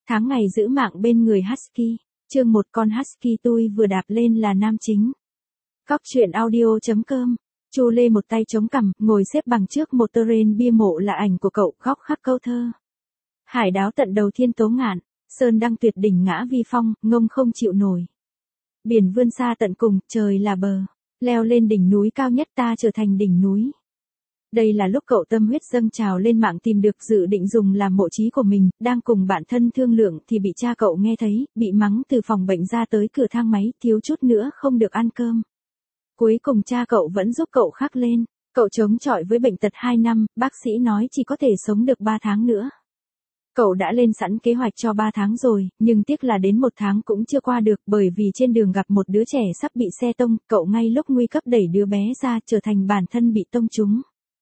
Tháng ngày giữ mạng bên người Husky, chương 1 con Husky tôi vừa đạp lên là nam chính. Cóc truyện audio.com. Chu Lê một tay chống cằm, ngồi xếp bằng trước một tờ rên bia mộ là ảnh của cậu, góc khắc câu thơ. Hải đáo tận đầu thiên tố ngạn, sơn đăng tuyệt đỉnh ngã vi phong, ngông không chịu nổi. Biển vươn xa tận cùng, trời là bờ, leo lên đỉnh núi cao nhất ta trở thành đỉnh núi. Đây là lúc cậu tâm huyết dâng trào lên mạng tìm được dự định dùng làm mộ chí của mình, đang cùng bạn thân thương lượng thì bị cha cậu nghe thấy, bị mắng từ phòng bệnh ra tới cửa thang máy, thiếu chút nữa không được ăn cơm. Cuối cùng cha cậu vẫn giúp cậu khắc lên, cậu chống chọi với bệnh tật 2 năm, bác sĩ nói chỉ có thể sống được 3 tháng nữa. Cậu đã lên sẵn kế hoạch cho 3 tháng rồi, nhưng tiếc là đến 1 tháng cũng chưa qua được bởi vì trên đường gặp một đứa trẻ sắp bị xe tông, cậu ngay lúc nguy cấp đẩy đứa bé ra trở thành bản thân bị tông trúng.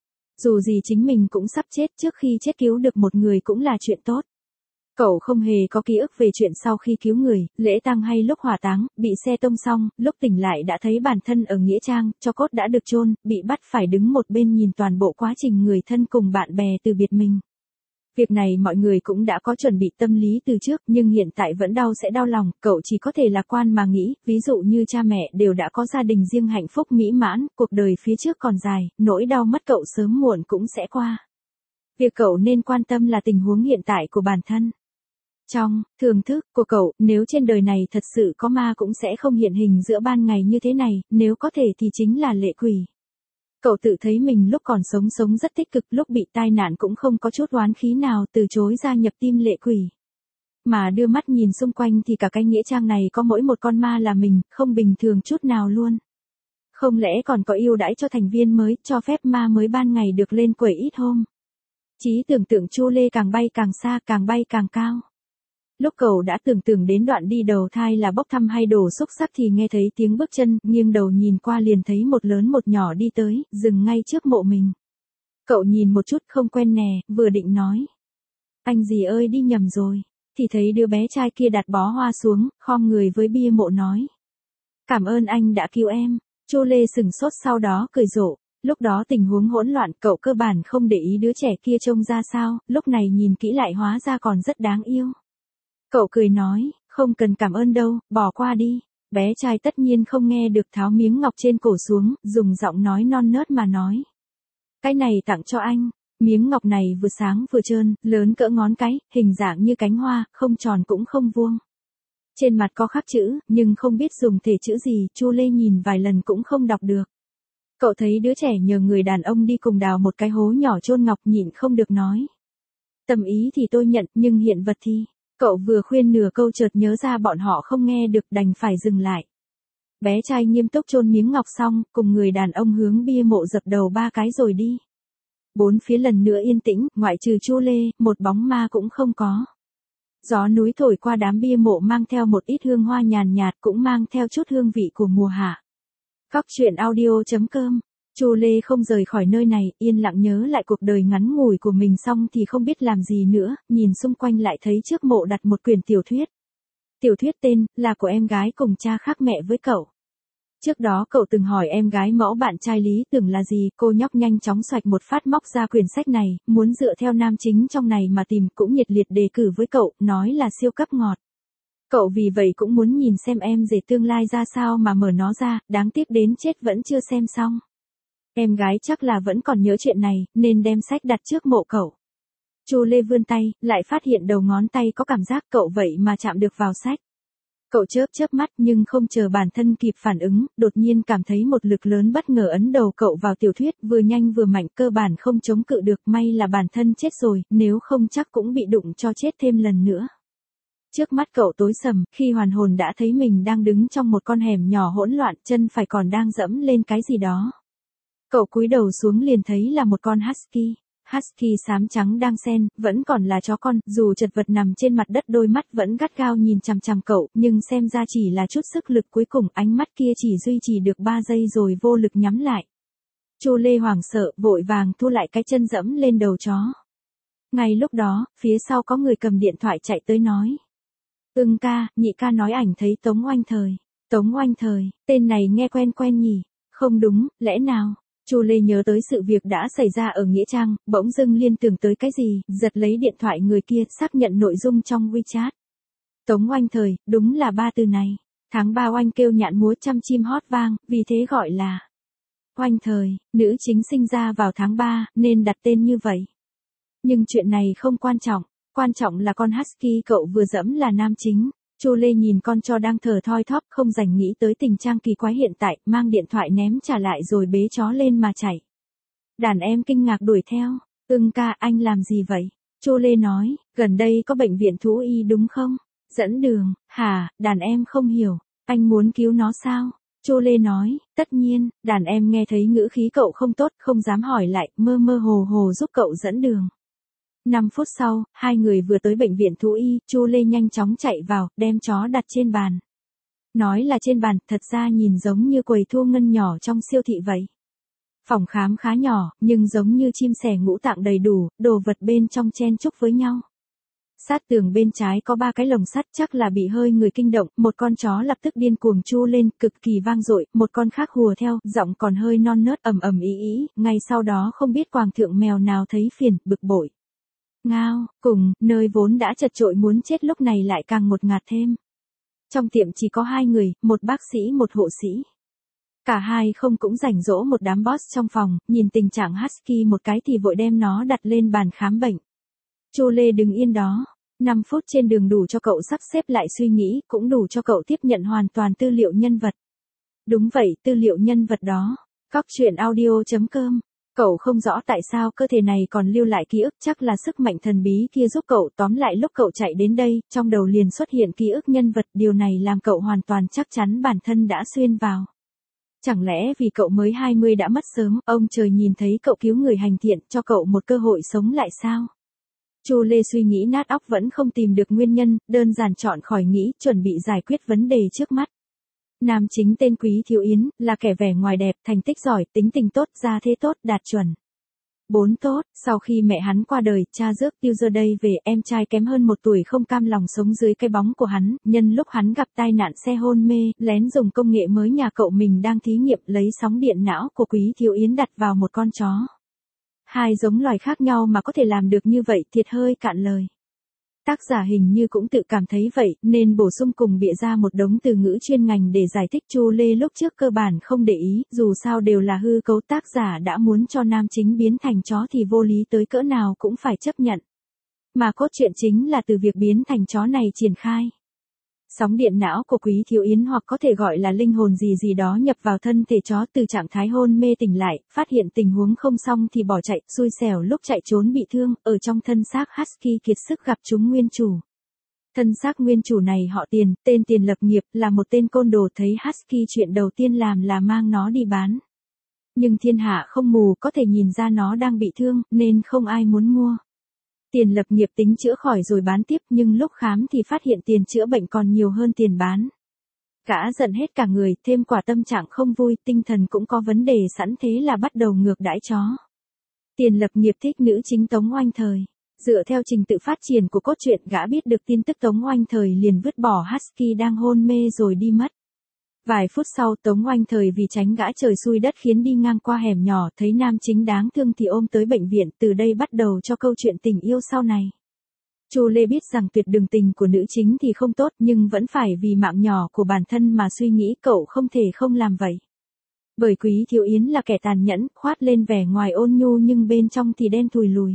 Dù gì chính mình cũng sắp chết, trước khi chết cứu được một người cũng là chuyện tốt. Cậu không hề có ký ức về chuyện sau khi cứu người, lễ tang hay lúc hỏa táng, bị xe tông xong, lúc tỉnh lại đã thấy bản thân ở nghĩa trang, cho cốt đã được chôn, bị bắt phải đứng một bên nhìn toàn bộ quá trình người thân cùng bạn bè từ biệt mình. Việc này mọi người cũng đã có chuẩn bị tâm lý từ trước, nhưng hiện tại vẫn đau sẽ đau lòng, cậu chỉ có thể lạc quan mà nghĩ, ví dụ như cha mẹ đều đã có gia đình riêng hạnh phúc mỹ mãn, cuộc đời phía trước còn dài, nỗi đau mất cậu sớm muộn cũng sẽ qua. Việc cậu nên quan tâm là tình huống hiện tại của bản thân. Trong thưởng thức của cậu, nếu trên đời này thật sự có ma cũng sẽ không hiện hình giữa ban ngày như thế này, nếu có thể thì chính là lệ quỷ. Cậu tự thấy mình lúc còn sống rất tích cực, lúc bị tai nạn cũng không có chút oán khí nào từ chối gia nhập team lệ quỷ. Mà đưa mắt nhìn xung quanh thì cả cái nghĩa trang này có mỗi một con ma là mình, không bình thường chút nào luôn. Không lẽ còn có ưu đãi cho thành viên mới, cho phép ma mới ban ngày được lên quẩy ít hôm. Trí tưởng tượng Chu Lê càng bay càng xa, càng bay càng cao. Lúc cậu đã tưởng tượng đến đoạn đi đầu thai là bốc thăm hay đổ xúc sắc thì nghe thấy tiếng bước chân, nghiêng đầu nhìn qua liền thấy một lớn một nhỏ đi tới, dừng ngay trước mộ mình. Cậu nhìn một chút không quen nè, vừa định nói. Anh gì ơi đi nhầm rồi, thì thấy đứa bé trai kia đặt bó hoa xuống, khom người với bia mộ nói. Cảm ơn anh đã cứu em. Chu Lê sừng sốt sau đó cười rộ. Lúc đó tình huống hỗn loạn, cậu cơ bản không để ý đứa trẻ kia trông ra sao, lúc này nhìn kỹ lại hóa ra còn rất đáng yêu. Cậu cười nói, không cần cảm ơn đâu, bỏ qua đi. Bé trai tất nhiên không nghe được tháo miếng ngọc trên cổ xuống, dùng giọng nói non nớt mà nói. Cái này tặng cho anh. Miếng ngọc này vừa sáng vừa trơn, lớn cỡ ngón cái, hình dạng như cánh hoa, không tròn cũng không vuông. Trên mặt có khắc chữ, nhưng không biết dùng thể chữ gì, Chu Lê nhìn vài lần cũng không đọc được. Cậu thấy đứa trẻ nhờ người đàn ông đi cùng đào một cái hố nhỏ chôn ngọc, nhịn không được nói. Tâm ý thì tôi nhận, nhưng hiện vật thì... Cậu vừa khuyên nửa câu chợt nhớ ra bọn họ không nghe được đành phải dừng lại. Bé trai nghiêm túc chôn miếng ngọc xong, cùng người đàn ông hướng bia mộ dập đầu 3 cái rồi đi. Bốn phía lần nữa yên tĩnh, ngoại trừ Chu Lê, một bóng ma cũng không có. Gió núi thổi qua đám bia mộ mang theo một ít hương hoa nhàn nhạt, cũng mang theo chút hương vị của mùa hạ. Cóc truyện audio.com. Chu Lê không rời khỏi nơi này, yên lặng nhớ lại cuộc đời ngắn ngủi của mình xong thì không biết làm gì nữa, nhìn xung quanh lại thấy trước mộ đặt một quyển tiểu thuyết. Tiểu thuyết tên là của em gái cùng cha khác mẹ với cậu. Trước đó cậu từng hỏi em gái mẫu bạn trai lý tưởng là gì, cô nhóc nhanh chóng xoạch một phát móc ra quyển sách này, muốn dựa theo nam chính trong này mà tìm, cũng nhiệt liệt đề cử với cậu, nói là siêu cấp ngọt. Cậu vì vậy cũng muốn nhìn xem em rể tương lai ra sao mà mở nó ra, đáng tiếc đến chết vẫn chưa xem xong. Em gái chắc là vẫn còn nhớ chuyện này, nên đem sách đặt trước mộ cậu. Chu Lê vươn tay, lại phát hiện đầu ngón tay có cảm giác cậu vậy mà chạm được vào sách. Cậu chớp mắt nhưng không chờ bản thân kịp phản ứng, đột nhiên cảm thấy một lực lớn bất ngờ ấn đầu cậu vào tiểu thuyết, vừa nhanh vừa mạnh, cơ bản không chống cự được, may là bản thân chết rồi, nếu không chắc cũng bị đụng cho chết thêm lần nữa. Trước mắt cậu tối sầm, khi hoàn hồn đã thấy mình đang đứng trong một con hẻm nhỏ hỗn loạn, chân phải còn đang dẫm lên cái gì đó. Cậu cúi đầu xuống liền thấy là một con Husky. Husky xám trắng đang xen, vẫn còn là chó con, dù chật vật nằm trên mặt đất đôi mắt vẫn gắt gao nhìn chằm chằm cậu, nhưng xem ra chỉ là chút sức lực cuối cùng, ánh mắt kia chỉ duy trì được 3 giây rồi vô lực nhắm lại. Chu Lê hoảng sợ, vội vàng thu lại cái chân dẫm lên đầu chó. Ngay lúc đó, phía sau có người cầm điện thoại chạy tới nói. Ca, nhị ca nói ảnh thấy Tống Oanh Thời. Tống Oanh Thời, tên này nghe quen quen nhỉ? Không đúng, lẽ nào? Chu Lê nhớ tới sự việc đã xảy ra ở Nghĩa Trang, bỗng dưng liên tưởng tới cái gì, giật lấy điện thoại người kia, xác nhận nội dung trong WeChat. Tống Oanh Thời, đúng là ba từ này. Tháng 3 Oanh kêu nhạn múa trăm chim hót vang, vì thế gọi là Oanh Thời, nữ chính sinh ra vào tháng 3, nên đặt tên như vậy. Nhưng chuyện này không quan trọng là con Husky cậu vừa dẫm là nam chính. Chu Lê nhìn con chó đang thở thoi thóp, không dành nghĩ tới tình trạng kỳ quái hiện tại, mang điện thoại ném trả lại rồi bế chó lên mà chạy. Đàn em kinh ngạc đuổi theo, ca, anh làm gì vậy? Chu Lê nói, gần đây có bệnh viện thú y đúng không? Dẫn đường, hả, đàn em không hiểu, anh muốn cứu nó sao? Chu Lê nói, tất nhiên, đàn em nghe thấy ngữ khí cậu không tốt, không dám hỏi lại, mơ mơ hồ hồ giúp cậu dẫn đường. 5 phút sau, hai người vừa tới bệnh viện thú y, Chu Lê nhanh chóng chạy vào, đem chó đặt trên bàn. Nói là trên bàn, thật ra nhìn giống như quầy thu ngân nhỏ trong siêu thị vậy. Phòng khám khá nhỏ, nhưng giống như chim sẻ ngũ tạng đầy đủ, đồ vật bên trong chen chúc với nhau. Sát tường bên trái có 3 cái lồng sắt, chắc là bị hơi người kinh động, một con chó lập tức điên cuồng chu lên, cực kỳ vang dội, một con khác hùa theo, giọng còn hơi non nớt ầm ầm ý, ngay sau đó không biết quàng thượng mèo nào thấy phiền, bực bội. Ngao, cùng, nơi vốn đã chật chội muốn chết lúc này lại càng ngột ngạt thêm. Trong tiệm chỉ có 2 người, một bác sĩ một hộ sĩ. Cả hai không cũng rảnh rỗ một đám boss trong phòng, nhìn tình trạng Husky một cái thì vội đem nó đặt lên bàn khám bệnh. Chu Lê đứng yên đó, 5 phút trên đường đủ cho cậu sắp xếp lại suy nghĩ, cũng đủ cho cậu tiếp nhận hoàn toàn tư liệu nhân vật. Đúng vậy, tư liệu nhân vật đó. Cóc truyện audio.com. Cậu không rõ tại sao cơ thể này còn lưu lại ký ức, chắc là sức mạnh thần bí kia giúp cậu. Tóm lại lúc cậu chạy đến đây, trong đầu liền xuất hiện ký ức nhân vật, điều này làm cậu hoàn toàn chắc chắn bản thân đã xuyên vào. Chẳng lẽ vì cậu mới 20 đã mất sớm, ông trời nhìn thấy cậu cứu người hành thiện, cho cậu một cơ hội sống lại sao? Chu Lê suy nghĩ nát óc vẫn không tìm được nguyên nhân, đơn giản chọn khỏi nghĩ, chuẩn bị giải quyết vấn đề trước mắt. Nam chính tên Quý Thiếu Yến, là kẻ vẻ ngoài đẹp, thành tích giỏi, tính tình tốt, gia thế tốt, đạt chuẩn 4 tốt. Sau khi mẹ hắn qua đời, cha rước tiêu giờ đây về, em trai kém hơn 1 tuổi không cam lòng sống dưới cái bóng của hắn, nhân lúc hắn gặp tai nạn xe hôn mê, lén dùng công nghệ mới nhà cậu mình đang thí nghiệm, lấy sóng điện não của Quý Thiếu Yến đặt vào một con chó. Hai giống loài khác nhau mà có thể làm được như vậy, thiệt hơi cạn lời. Tác giả hình như cũng tự cảm thấy vậy, nên bổ sung cùng bịa ra một đống từ ngữ chuyên ngành để giải thích. Chu Lê lúc trước cơ bản không để ý, dù sao đều là hư cấu, tác giả đã muốn cho nam chính biến thành chó thì vô lý tới cỡ nào cũng phải chấp nhận. Mà cốt truyện chính là từ việc biến thành chó này triển khai. Sóng điện não của Quý Thiếu Yến hoặc có thể gọi là linh hồn gì gì đó nhập vào thân thể chó, từ trạng thái hôn mê tỉnh lại, phát hiện tình huống không xong thì bỏ chạy, xui xẻo lúc chạy trốn bị thương, ở trong thân xác Husky kiệt sức gặp chúng nguyên chủ. Thân xác nguyên chủ này họ Tiền, tên Tiền Lập Nghiệp, là một tên côn đồ. Thấy Husky chuyện đầu tiên làm là mang nó đi bán. Nhưng thiên hạ không mù, có thể nhìn ra nó đang bị thương, nên không ai muốn mua. Tiền Lập Nghiệp tính chữa khỏi rồi bán tiếp, nhưng lúc khám thì phát hiện tiền chữa bệnh còn nhiều hơn tiền bán. Cả giận hết cả người, thêm quả tâm trạng không vui, tinh thần cũng có vấn đề sẵn, thế là bắt đầu ngược đãi chó. Tiền Lập Nghiệp thích nữ chính Tống Oanh Thời. Dựa theo trình tự phát triển của cốt truyện, gã biết được tin tức Tống Oanh Thời liền vứt bỏ Husky đang hôn mê rồi đi mất. Vài phút sau, Tống Oanh Thời vì tránh gã trời xui đất khiến đi ngang qua hẻm nhỏ, thấy nam chính đáng thương thì ôm tới bệnh viện, từ đây bắt đầu cho câu chuyện tình yêu sau này. Chu Lê biết rằng tuyệt đường tình của nữ chính thì không tốt, nhưng vẫn phải vì mạng nhỏ của bản thân mà suy nghĩ, cậu không thể không làm vậy. Bởi Quý Thiếu Yến là kẻ tàn nhẫn, khoát lên vẻ ngoài ôn nhu nhưng bên trong thì đen thùi lùi.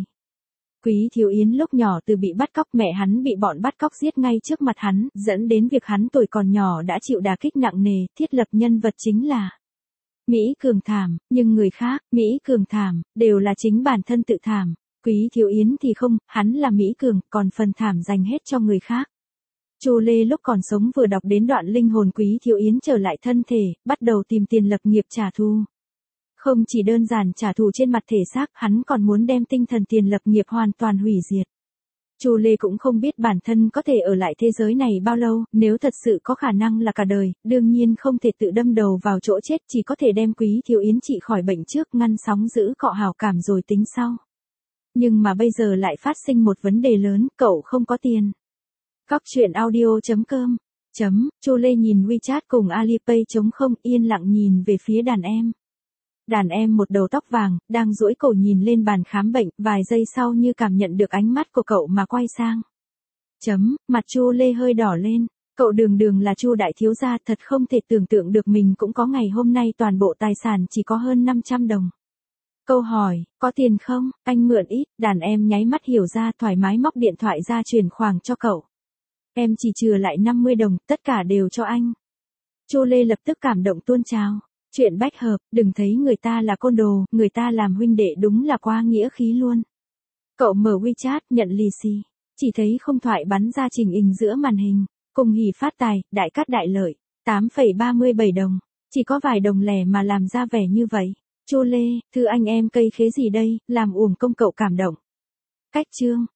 Quý Thiếu Yến lúc nhỏ từ bị bắt cóc, mẹ hắn bị bọn bắt cóc giết ngay trước mặt hắn, dẫn đến việc hắn tuổi còn nhỏ đã chịu đả kích nặng nề. Thiết lập nhân vật chính là Mỹ Cường thảm, nhưng người khác, Mỹ Cường thảm, đều là chính bản thân tự thảm. Quý Thiếu Yến thì không, hắn là Mỹ Cường, còn phần thảm dành hết cho người khác. Chu Lê lúc còn sống vừa đọc đến đoạn linh hồn Quý Thiếu Yến trở lại thân thể, bắt đầu tìm Tiền Lập Nghiệp trả thù. Không chỉ đơn giản trả thù trên mặt thể xác, hắn còn muốn đem tinh thần Tiền Lập Nghiệp hoàn toàn hủy diệt. Chu Lê cũng không biết bản thân có thể ở lại thế giới này bao lâu, nếu thật sự có khả năng là cả đời, đương nhiên không thể tự đâm đầu vào chỗ chết, chỉ có thể đem Quý Thiếu Yến trị khỏi bệnh trước, ngăn sóng dữ cọ hảo cảm rồi tính sau. Nhưng mà bây giờ lại phát sinh một vấn đề lớn, cậu không có tiền. Cóc truyện audio.com. Chu Lê nhìn WeChat cùng Alipay không yên lặng nhìn về phía đàn em. Đàn em một đầu tóc vàng, đang duỗi cổ nhìn lên bàn khám bệnh, vài giây sau như cảm nhận được ánh mắt của cậu mà quay sang. Mặt Chu Lê hơi đỏ lên, cậu đường đường là Chu đại thiếu gia, thật không thể tưởng tượng được mình cũng có ngày hôm nay, toàn bộ tài sản chỉ có hơn 500 đồng. Câu hỏi, có tiền không, anh mượn ít, đàn em nháy mắt hiểu ra, thoải mái móc điện thoại ra chuyển khoản cho cậu. Em chỉ chừa lại 50 đồng, tất cả đều cho anh. Chu Lê lập tức cảm động tuôn trào. Chuyện bách hợp, đừng thấy người ta là côn đồ, người ta làm huynh đệ đúng là quá nghĩa khí luôn. Cậu mở WeChat, nhận lì xì. Chỉ thấy không thoại bắn ra trình hình giữa màn hình. Cùng hỉ phát tài, đại cát đại lợi. 8,37 đồng. Chỉ có vài đồng lẻ mà làm ra vẻ như vậy. Chu Lê, thư anh em cây khế gì đây, làm uổng công cậu cảm động. Cách chương.